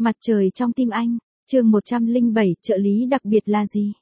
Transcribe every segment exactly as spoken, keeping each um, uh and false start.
Mặt trời trong tim anh, chương một trăm lẻ bảy, trợ lý đặc biệt là gì?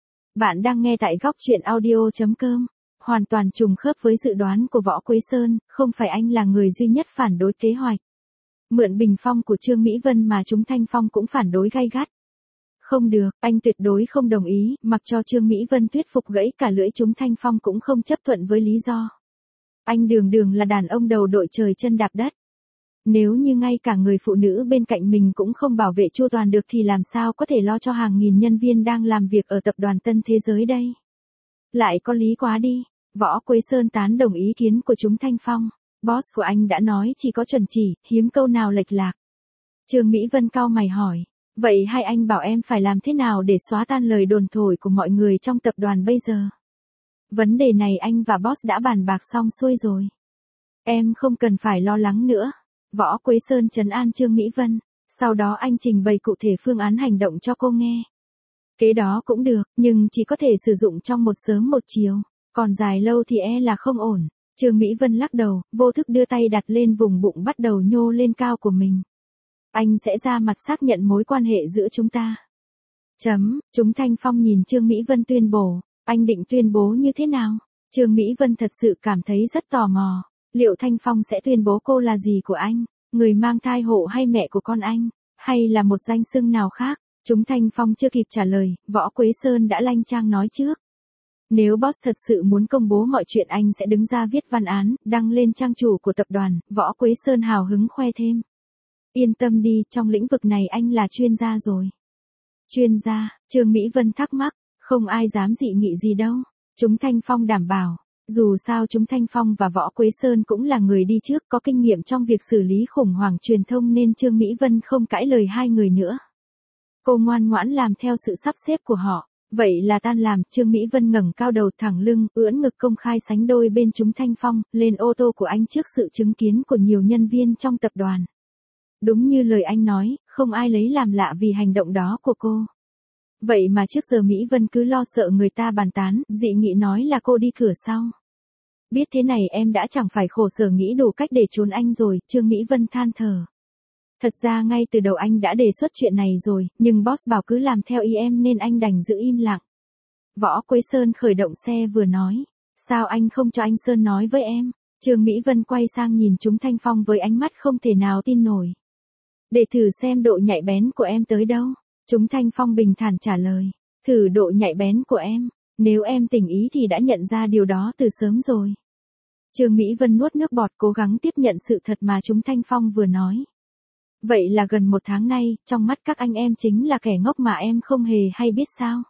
Bạn đang nghe tại góc truyện audio chấm com. Hoàn toàn trùng khớp với dự đoán của Võ Quế Sơn, không phải anh là người duy nhất phản đối kế hoạch. Mượn bình phong của Trương Mỹ Vân mà chúng Thanh Phong cũng phản đối gay gắt. Không được, anh tuyệt đối không đồng ý, mặc cho Trương Mỹ Vân thuyết phục gãy cả lưỡi chúng Thanh Phong cũng không chấp thuận với lý do. Anh đường đường là đàn ông đầu đội trời chân đạp đất. Nếu như ngay cả người phụ nữ bên cạnh mình cũng không bảo vệ chu toàn được thì làm sao có thể lo cho hàng nghìn nhân viên đang làm việc ở tập đoàn Tân Thế Giới đây? Lại có lý quá đi. Võ Quế Sơn tán đồng ý kiến của chúng Thanh Phong. Boss của anh đã nói chỉ có chuẩn chỉ, hiếm câu nào lệch lạc. Trương Mỹ Vân cau mày hỏi. Vậy hai anh bảo em phải làm thế nào để xóa tan lời đồn thổi của mọi người trong tập đoàn bây giờ? Vấn đề này anh và boss đã bàn bạc xong xuôi rồi. Em không cần phải lo lắng nữa. Võ Quế Sơn trấn an Trương Mỹ Vân. Sau đó anh trình bày cụ thể phương án hành động cho cô nghe. Kế đó cũng được, nhưng chỉ có thể sử dụng trong một sớm một chiều. Còn dài lâu thì e là không ổn. Trương Mỹ Vân lắc đầu, vô thức đưa tay đặt lên vùng bụng bắt đầu nhô lên cao của mình. Anh sẽ ra mặt xác nhận mối quan hệ giữa chúng ta. Chấm, chúng Thanh Phong nhìn Trương Mỹ Vân tuyên bố. Anh định tuyên bố như thế nào? Trương Mỹ Vân thật sự cảm thấy rất tò mò. Liệu Thanh Phong sẽ tuyên bố cô là gì của anh? Người mang thai hộ hay mẹ của con anh? Hay là một danh xưng nào khác? Chúng Thanh Phong chưa kịp trả lời, Võ Quế Sơn đã lanh chang nói trước. Nếu boss thật sự muốn công bố mọi chuyện anh sẽ đứng ra viết văn án, đăng lên trang chủ của tập đoàn, Võ Quế Sơn hào hứng khoe thêm. Yên tâm đi, trong lĩnh vực này anh là chuyên gia rồi. Chuyên gia, Trương Mỹ Vân thắc mắc, không ai dám dị nghị gì đâu. Chúng Thanh Phong đảm bảo. Dù sao chúng Thanh Phong và Võ Quế Sơn cũng là người đi trước có kinh nghiệm trong việc xử lý khủng hoảng truyền thông nên Trương Mỹ Vân không cãi lời hai người nữa. Cô ngoan ngoãn làm theo sự sắp xếp của họ. Vậy là tan làm, Trương Mỹ Vân ngẩng cao đầu thẳng lưng, ưỡn ngực công khai sánh đôi bên chúng Thanh Phong, lên ô tô của anh trước sự chứng kiến của nhiều nhân viên trong tập đoàn. Đúng như lời anh nói, không ai lấy làm lạ vì hành động đó của cô. Vậy mà trước giờ Mỹ Vân cứ lo sợ người ta bàn tán, dị nghị nói là cô đi cửa sau. Biết thế này em đã chẳng phải khổ sở nghĩ đủ cách để trốn anh rồi, Trương Mỹ Vân than thở. Thật ra ngay từ đầu anh đã đề xuất chuyện này rồi, nhưng boss bảo cứ làm theo ý em nên anh đành giữ im lặng. Võ Quế Sơn khởi động xe vừa nói. Sao anh không cho anh Sơn nói với em? Trương Mỹ Vân quay sang nhìn chúng Thanh Phong với ánh mắt không thể nào tin nổi. Để thử xem độ nhạy bén của em tới đâu. Chúng Thanh Phong bình thản trả lời. Thử độ nhạy bén của em. Nếu em tình ý thì đã nhận ra điều đó từ sớm rồi. Trương Mỹ Vân nuốt nước bọt cố gắng tiếp nhận sự thật mà chúng Thanh Phong vừa nói. Vậy là gần một tháng nay, trong mắt các anh em chính là kẻ ngốc mà em không hề hay biết sao?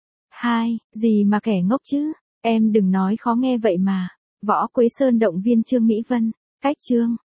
Hai, gì mà kẻ ngốc chứ? Em đừng nói khó nghe vậy mà. Võ Quế Sơn động viên Trương Mỹ Vân. Cách chương.